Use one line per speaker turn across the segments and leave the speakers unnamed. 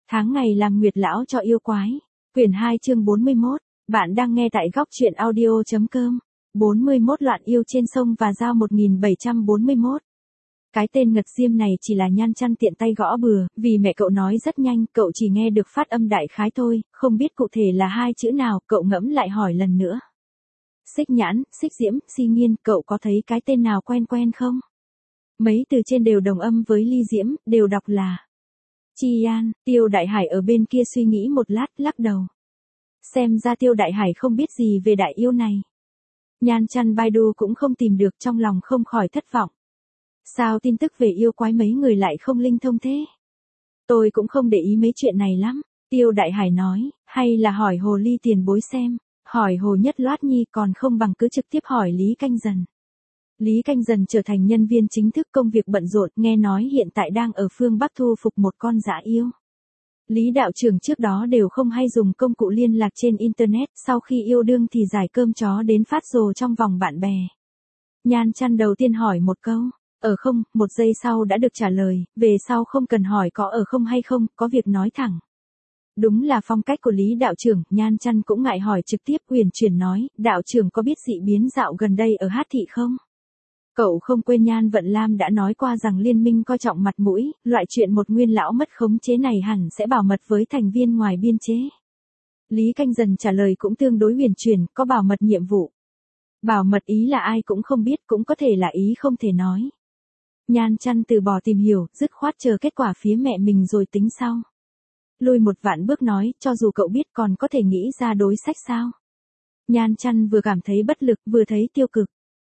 Tháng ngày làm nguyệt lão cho yêu quái. Quyển 2 chương 41. Bạn đang nghe tại góc truyện audio.com. 41 loạn yêu trên sông và giao 1741. Cái tên Ngật Diêm này chỉ là Nhan Chăn tiện tay gõ bừa, vì mẹ cậu nói rất nhanh, cậu chỉ nghe được phát âm đại khái thôi, không biết cụ thể là hai chữ nào, cậu ngẫm lại hỏi lần nữa. Xích Nhãn, Xích Diễm, Si Nghiên, cậu có thấy cái tên nào quen quen không? Mấy từ trên đều đồng âm với Ly Diễm, đều đọc là Chi An. Tiêu Đại Hải ở bên kia suy nghĩ một lát, lắc đầu. Xem ra Tiêu Đại Hải không biết gì về đại yêu này. Nhan Chăn Baidu cũng không tìm được, trong lòng không khỏi thất vọng. Sao tin tức về yêu quái mấy người lại không linh thông thế? Tôi cũng không để ý mấy chuyện này lắm. Tiêu Đại Hải nói, hay là hỏi Hồ Ly tiền bối xem, hỏi Hồ Nhất Loát Nhi còn không bằng cứ trực tiếp hỏi Lý Canh Dần. Lý Canh Dần trở thành nhân viên chính thức, công việc bận rộn, nghe nói hiện tại đang ở phương Bắc thu phục một con dã yêu. Lý đạo trưởng trước đó đều không hay dùng công cụ liên lạc trên Internet, sau khi yêu đương thì giải cơm chó đến phát rồ trong vòng bạn bè. Nhan Chăn đầu tiên hỏi một câu, ở không, một giây sau đã được trả lời, về sau không cần hỏi có ở không hay không, có việc nói thẳng. Đúng là phong cách của Lý đạo trưởng, Nhan Chăn cũng ngại hỏi trực tiếp, uyển chuyển nói, đạo trưởng có biết dị biến dạo gần đây ở Hát Thị không? Cậu không quên Nhan Vận Lam đã nói qua rằng liên minh coi trọng mặt mũi, loại chuyện một nguyên lão mất khống chế này hẳn sẽ bảo mật với thành viên ngoài biên chế. Lý Canh Dần trả lời cũng tương đối huyền chuyển, có bảo mật nhiệm vụ. Bảo mật ý là ai cũng không biết, cũng có thể là ý không thể nói. Nhan Chăn từ bỏ tìm hiểu, dứt khoát chờ kết quả phía mẹ mình rồi tính sau. Lùi một vạn bước nói, cho dù cậu biết còn có thể nghĩ ra đối sách sao. Nhan Chăn vừa cảm thấy bất lực, vừa thấy tiêu cực.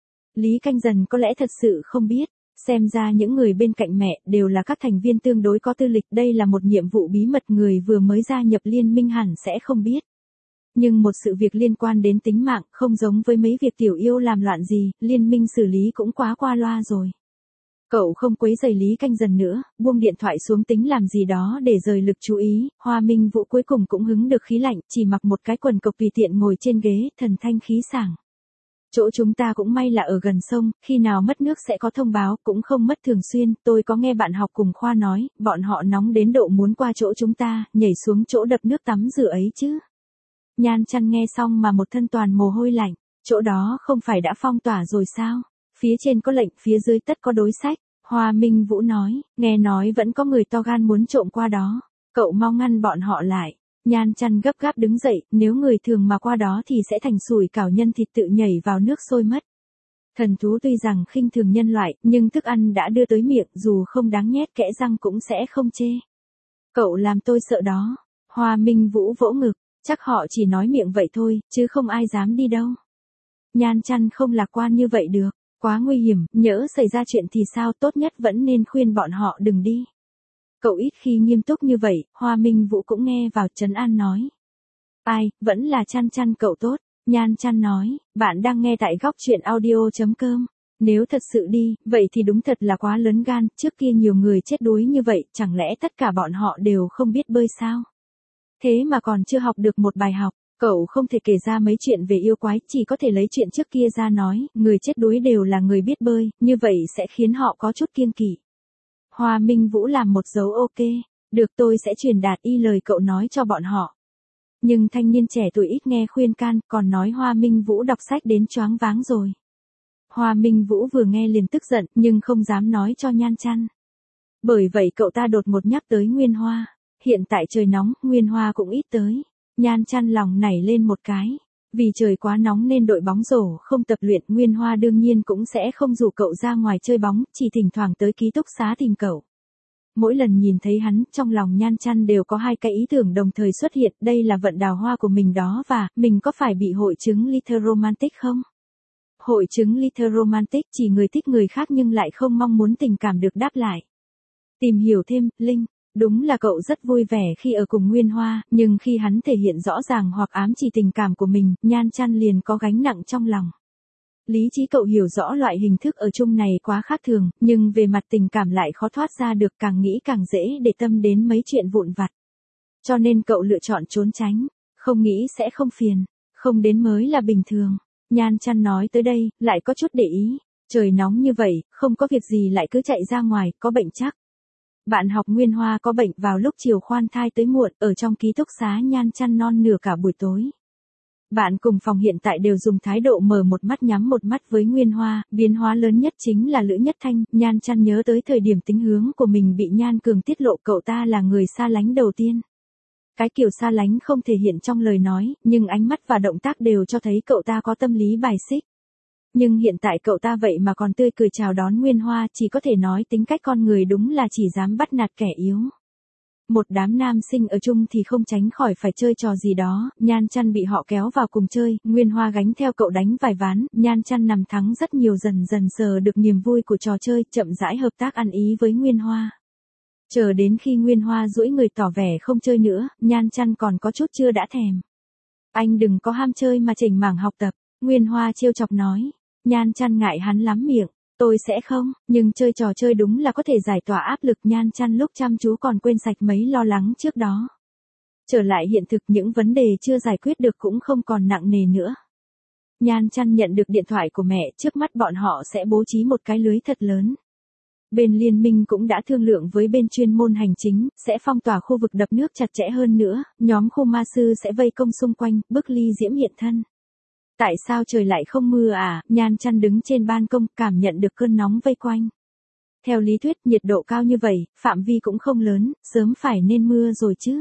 Lý Canh Dần có lẽ thật sự không biết, xem ra những người bên cạnh mẹ đều là các thành viên tương đối có tư lịch, đây là một nhiệm vụ bí mật, người vừa mới gia nhập liên minh hẳn sẽ không biết. Nhưng một sự việc liên quan đến tính mạng, không giống với mấy việc tiểu yêu làm loạn gì, liên minh xử lý cũng quá qua loa rồi. Cậu không quấy rầy Lý Canh Dần nữa, buông điện thoại xuống tính làm gì đó để rời lực chú ý. Hoa Minh Vũ cuối cùng cũng hứng được khí lạnh, chỉ mặc một cái quần cộc tùy tiện ngồi trên ghế, thần thanh khí sảng. Chỗ chúng ta cũng may là ở gần sông, khi nào mất nước sẽ có thông báo, cũng không mất thường xuyên. Tôi có nghe bạn học cùng khoa nói, bọn họ nóng đến độ muốn qua chỗ chúng ta, nhảy xuống chỗ đập nước tắm rửa ấy chứ. Nhan Chăn nghe xong mà một thân toàn mồ hôi lạnh, chỗ đó không phải đã phong tỏa rồi sao? Phía trên có lệnh, phía dưới tất có đối sách. Hoa Minh Vũ nói, nghe nói vẫn có người to gan muốn trộm qua đó. Cậu mau ngăn bọn họ lại. Nhan Chăn gấp gáp đứng dậy, nếu người thường mà qua đó thì sẽ thành sủi cảo nhân thịt tự nhảy vào nước sôi mất. Thần thú tuy rằng khinh thường nhân loại, nhưng thức ăn đã đưa tới miệng, dù không đáng nhét kẽ răng cũng sẽ không chê. Cậu làm tôi sợ đó. Hoa Minh Vũ vỗ ngực, chắc họ chỉ nói miệng vậy thôi, chứ không ai dám đi đâu. Nhan Chăn không lạc quan như vậy được, quá nguy hiểm, nhỡ xảy ra chuyện thì sao, tốt nhất vẫn nên khuyên bọn họ đừng đi. Cậu ít khi nghiêm túc như vậy, Hoa Minh Vũ cũng nghe vào, trấn an nói. Ai, vẫn là Chăn cậu tốt. Nhan Chăn nói, bạn đang nghe tại góc truyện audio.com. Nếu thật sự đi, vậy thì đúng thật là quá lớn gan, trước kia nhiều người chết đuối như vậy, chẳng lẽ tất cả bọn họ đều không biết bơi sao? Thế mà còn chưa học được một bài học, cậu không thể kể ra mấy chuyện về yêu quái, chỉ có thể lấy chuyện trước kia ra nói, người chết đuối đều là người biết bơi, như vậy sẽ khiến họ có chút kiêng kỵ. Hoa Minh Vũ làm một dấu ok, được, tôi sẽ truyền đạt y lời cậu nói cho bọn họ. Nhưng thanh niên trẻ tuổi ít nghe khuyên can, còn nói Hoa Minh Vũ đọc sách đến choáng váng rồi. Hoa Minh Vũ vừa nghe liền tức giận, nhưng không dám nói cho Nhan Chăn. Bởi vậy cậu ta đột ngột nhắc tới Nguyên Hoa. Hiện tại trời nóng, Nguyên Hoa cũng ít tới. Nhan Chăn lòng nảy lên một cái. Vì trời quá nóng nên đội bóng rổ không tập luyện, Nguyên Hoa đương nhiên cũng sẽ không rủ cậu ra ngoài chơi bóng, chỉ thỉnh thoảng tới ký túc xá tìm cậu. Mỗi lần nhìn thấy hắn, trong lòng Nhan Chăn đều có hai cái ý tưởng đồng thời xuất hiện, đây là vận đào hoa của mình đó, và mình có phải bị hội chứng Little-romantic không? Hội chứng Little-romantic chỉ người thích người khác nhưng lại không mong muốn tình cảm được đáp lại. Tìm hiểu thêm, Linh. Đúng là cậu rất vui vẻ khi ở cùng Nguyên Hoa, nhưng khi hắn thể hiện rõ ràng hoặc ám chỉ tình cảm của mình, Nhan Chăn liền có gánh nặng trong lòng. Lý trí cậu hiểu rõ loại hình thức ở chung này quá khác thường, nhưng về mặt tình cảm lại khó thoát ra được, càng nghĩ càng dễ để tâm đến mấy chuyện vụn vặt. Cho nên cậu lựa chọn trốn tránh, không nghĩ sẽ không phiền, không đến mới là bình thường. Nhan Chăn nói tới đây, lại có chút để ý, trời nóng như vậy, không có việc gì lại cứ chạy ra ngoài, có bệnh chắc. Bạn học Nguyên Hoa có bệnh vào lúc chiều khoan thai tới muộn, ở trong ký túc xá Nhan chăn non nửa cả buổi tối. Bạn cùng phòng hiện tại đều dùng thái độ mở một mắt nhắm một mắt với Nguyên Hoa, biến hóa lớn nhất chính là Lữ Nhất Thanh. Nhan chăn nhớ tới thời điểm tính hướng của mình bị Nhan Cường tiết lộ cậu ta là người xa lánh đầu tiên. Cái kiểu xa lánh không thể hiện trong lời nói, nhưng ánh mắt và động tác đều cho thấy cậu ta có tâm lý bài xích. Nhưng hiện tại cậu ta vậy mà còn tươi cười chào đón Nguyên Hoa, chỉ có thể nói tính cách con người đúng là chỉ dám bắt nạt kẻ yếu. Một đám nam sinh ở chung thì không tránh khỏi phải chơi trò gì đó, Nhan chăn bị họ kéo vào cùng chơi, Nguyên Hoa gánh theo cậu đánh vài ván, Nhan chăn nằm thắng rất nhiều, dần dần sờ được niềm vui của trò chơi, chậm rãi hợp tác ăn ý với Nguyên Hoa. Chờ đến khi Nguyên Hoa duỗi người tỏ vẻ không chơi nữa, Nhan chăn còn có chút chưa đã thèm. Anh đừng có ham chơi mà chỉnh mảng học tập, Nguyên Hoa trêu chọc nói. Nhan chăn ngại hắn lắm miệng, tôi sẽ không, nhưng chơi trò chơi đúng là có thể giải tỏa áp lực. Nhan chăn lúc chăm chú còn quên sạch mấy lo lắng trước đó. Trở lại hiện thực, những vấn đề chưa giải quyết được cũng không còn nặng nề nữa. Nhan chăn nhận được điện thoại của mẹ, trước mắt bọn họ sẽ bố trí một cái lưới thật lớn. Bên liên minh cũng đã thương lượng với bên chuyên môn hành chính, sẽ phong tỏa khu vực đập nước chặt chẽ hơn nữa, nhóm khu ma sư sẽ vây công xung quanh, bức Ly Diễm hiện thân. Tại sao trời lại không mưa à? Nhan chăn đứng trên ban công, cảm nhận được cơn nóng vây quanh. Theo lý thuyết, nhiệt độ cao như vậy, phạm vi cũng không lớn, sớm phải nên mưa rồi chứ.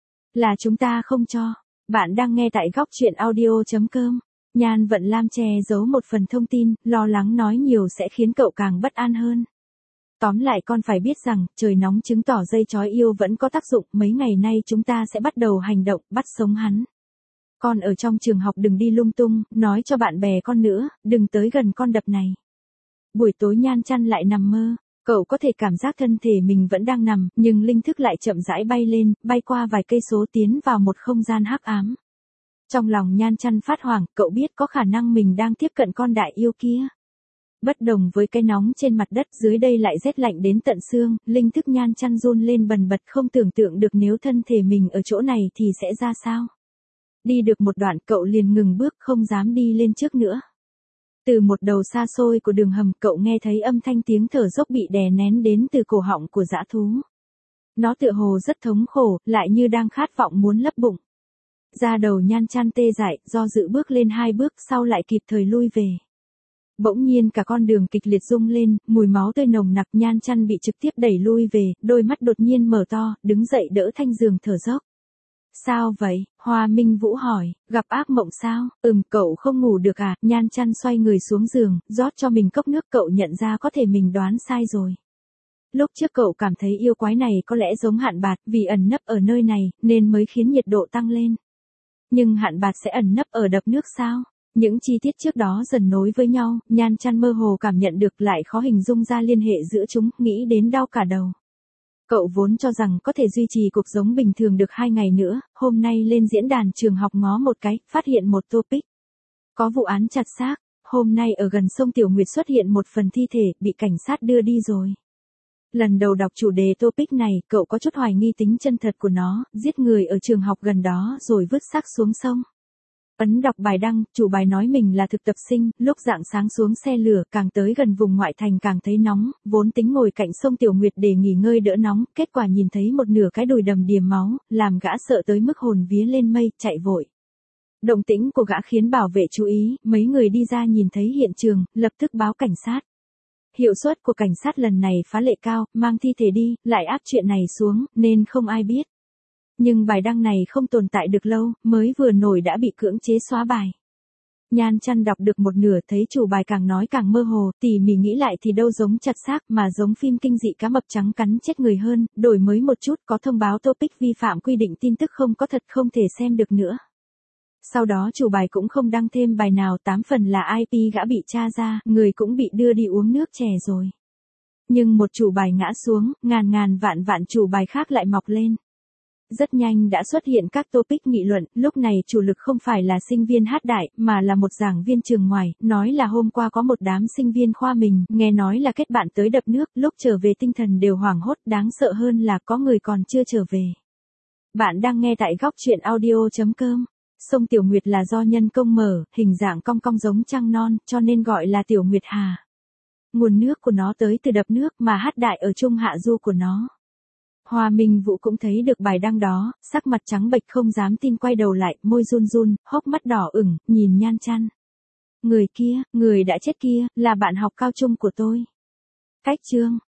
Là chúng ta không cho. Bạn đang nghe tại góc chuyện audio.com. Nhan Vận Lam che giấu một phần thông tin, lo lắng nói nhiều sẽ khiến cậu càng bất an hơn. Tóm lại con phải biết rằng, trời nóng chứng tỏ dây chói yêu vẫn có tác dụng, mấy ngày nay chúng ta sẽ bắt đầu hành động, bắt sống hắn. Con ở trong trường học đừng đi lung tung, nói cho bạn bè con nữa, đừng tới gần con đập này. Buổi tối Nhan chăn lại nằm mơ, cậu có thể cảm giác thân thể mình vẫn đang nằm, nhưng linh thức lại chậm rãi bay lên, bay qua vài cây số tiến vào một không gian hắc ám. Trong lòng Nhan chăn phát hoảng, cậu biết có khả năng mình đang tiếp cận con đại yêu kia. Bất đồng với cái nóng trên mặt đất, dưới đây lại rét lạnh đến tận xương, linh thức Nhan chăn run lên bần bật, không tưởng tượng được nếu thân thể mình ở chỗ này thì sẽ ra sao. Đi được một đoạn cậu liền ngừng bước, không dám đi lên trước nữa. Từ một đầu xa xôi của đường hầm, cậu nghe thấy âm thanh tiếng thở dốc bị đè nén đến từ cổ họng của dã thú. Nó tựa hồ rất thống khổ, lại như đang khát vọng muốn lấp bụng. Da đầu Nhan chăn tê dại, do dự bước lên 2 bước, sau lại kịp thời lui về. Bỗng nhiên cả con đường kịch liệt rung lên, mùi máu tươi nồng nặc. Nhan chăn bị trực tiếp đẩy lui về, đôi mắt đột nhiên mở to, đứng dậy đỡ thanh giường thở dốc. Sao vậy? Hoa Minh Vũ hỏi, gặp ác mộng sao? Cậu không ngủ được à? Nhan chăn xoay người xuống giường, rót cho mình cốc nước, cậu nhận ra có thể mình đoán sai rồi. Lúc trước cậu cảm thấy yêu quái này có lẽ giống Hạn Bạt, vì ẩn nấp ở nơi này, nên mới khiến nhiệt độ tăng lên. Nhưng Hạn Bạt sẽ ẩn nấp ở đập nước sao? Những chi tiết trước đó dần nối với nhau, Nhan chăn mơ hồ cảm nhận được, lại khó hình dung ra liên hệ giữa chúng, nghĩ đến đau cả đầu. Cậu vốn cho rằng có thể duy trì cuộc sống bình thường được 2 ngày nữa, hôm nay lên diễn đàn trường học ngó một cái, phát hiện một topic. Có vụ án chặt xác, hôm nay ở gần sông Tiểu Nguyệt xuất hiện một phần thi thể, bị cảnh sát đưa đi rồi. Lần đầu đọc chủ đề topic này, cậu có chút hoài nghi tính chân thật của nó, giết người ở trường học gần đó rồi vứt xác xuống sông. Ấn đọc bài đăng, chủ bài nói mình là thực tập sinh, lúc rạng sáng xuống xe lửa, càng tới gần vùng ngoại thành càng thấy nóng, vốn tính ngồi cạnh sông Tiểu Nguyệt để nghỉ ngơi đỡ nóng, kết quả nhìn thấy một nửa cái đùi đầm đìa máu, làm gã sợ tới mức hồn vía lên mây, chạy vội. Động tĩnh của gã khiến bảo vệ chú ý, mấy người đi ra nhìn thấy hiện trường, lập tức báo cảnh sát. Hiệu suất của cảnh sát lần này phá lệ cao, mang thi thể đi, lại áp chuyện này xuống, nên không ai biết. Nhưng bài đăng này không tồn tại được lâu, mới vừa nổi đã bị cưỡng chế xóa bài. Nhan chăn đọc được một nửa thấy chủ bài càng nói càng mơ hồ, tỉ mỉ nghĩ lại thì đâu giống chặt xác mà giống phim kinh dị cá mập trắng cắn chết người hơn, đổi mới một chút, có thông báo topic vi phạm quy định tin tức không có thật, không thể xem được nữa. Sau đó chủ bài cũng không đăng thêm bài nào, 8 phần là IP gã bị tra ra, người cũng bị đưa đi uống nước chè rồi. Nhưng một chủ bài ngã xuống, ngàn vạn chủ bài khác lại mọc lên. Rất nhanh đã xuất hiện các topic nghị luận, lúc này chủ lực không phải là sinh viên hát đại, mà là một giảng viên trường ngoài, nói là hôm qua có một đám sinh viên khoa mình, nghe nói là kết bạn tới đập nước, lúc trở về tinh thần đều hoảng hốt, đáng sợ hơn là có người còn chưa trở về. Bạn đang nghe tại góc chuyện audio.com. Sông Tiểu Nguyệt là do nhân công mở, hình dạng cong cong giống trăng non, cho nên gọi là Tiểu Nguyệt Hà. Nguồn nước của nó tới từ đập nước mà hát đại ở Trung Hạ Du của nó. Hoa Minh Vũ cũng thấy được bài đăng đó, sắc mặt trắng bệch không dám tin quay đầu lại, môi run run, hốc mắt đỏ ửng, nhìn Nhan Chăn. Người kia, người đã chết kia, là bạn học cao trung của tôi. Cách chương.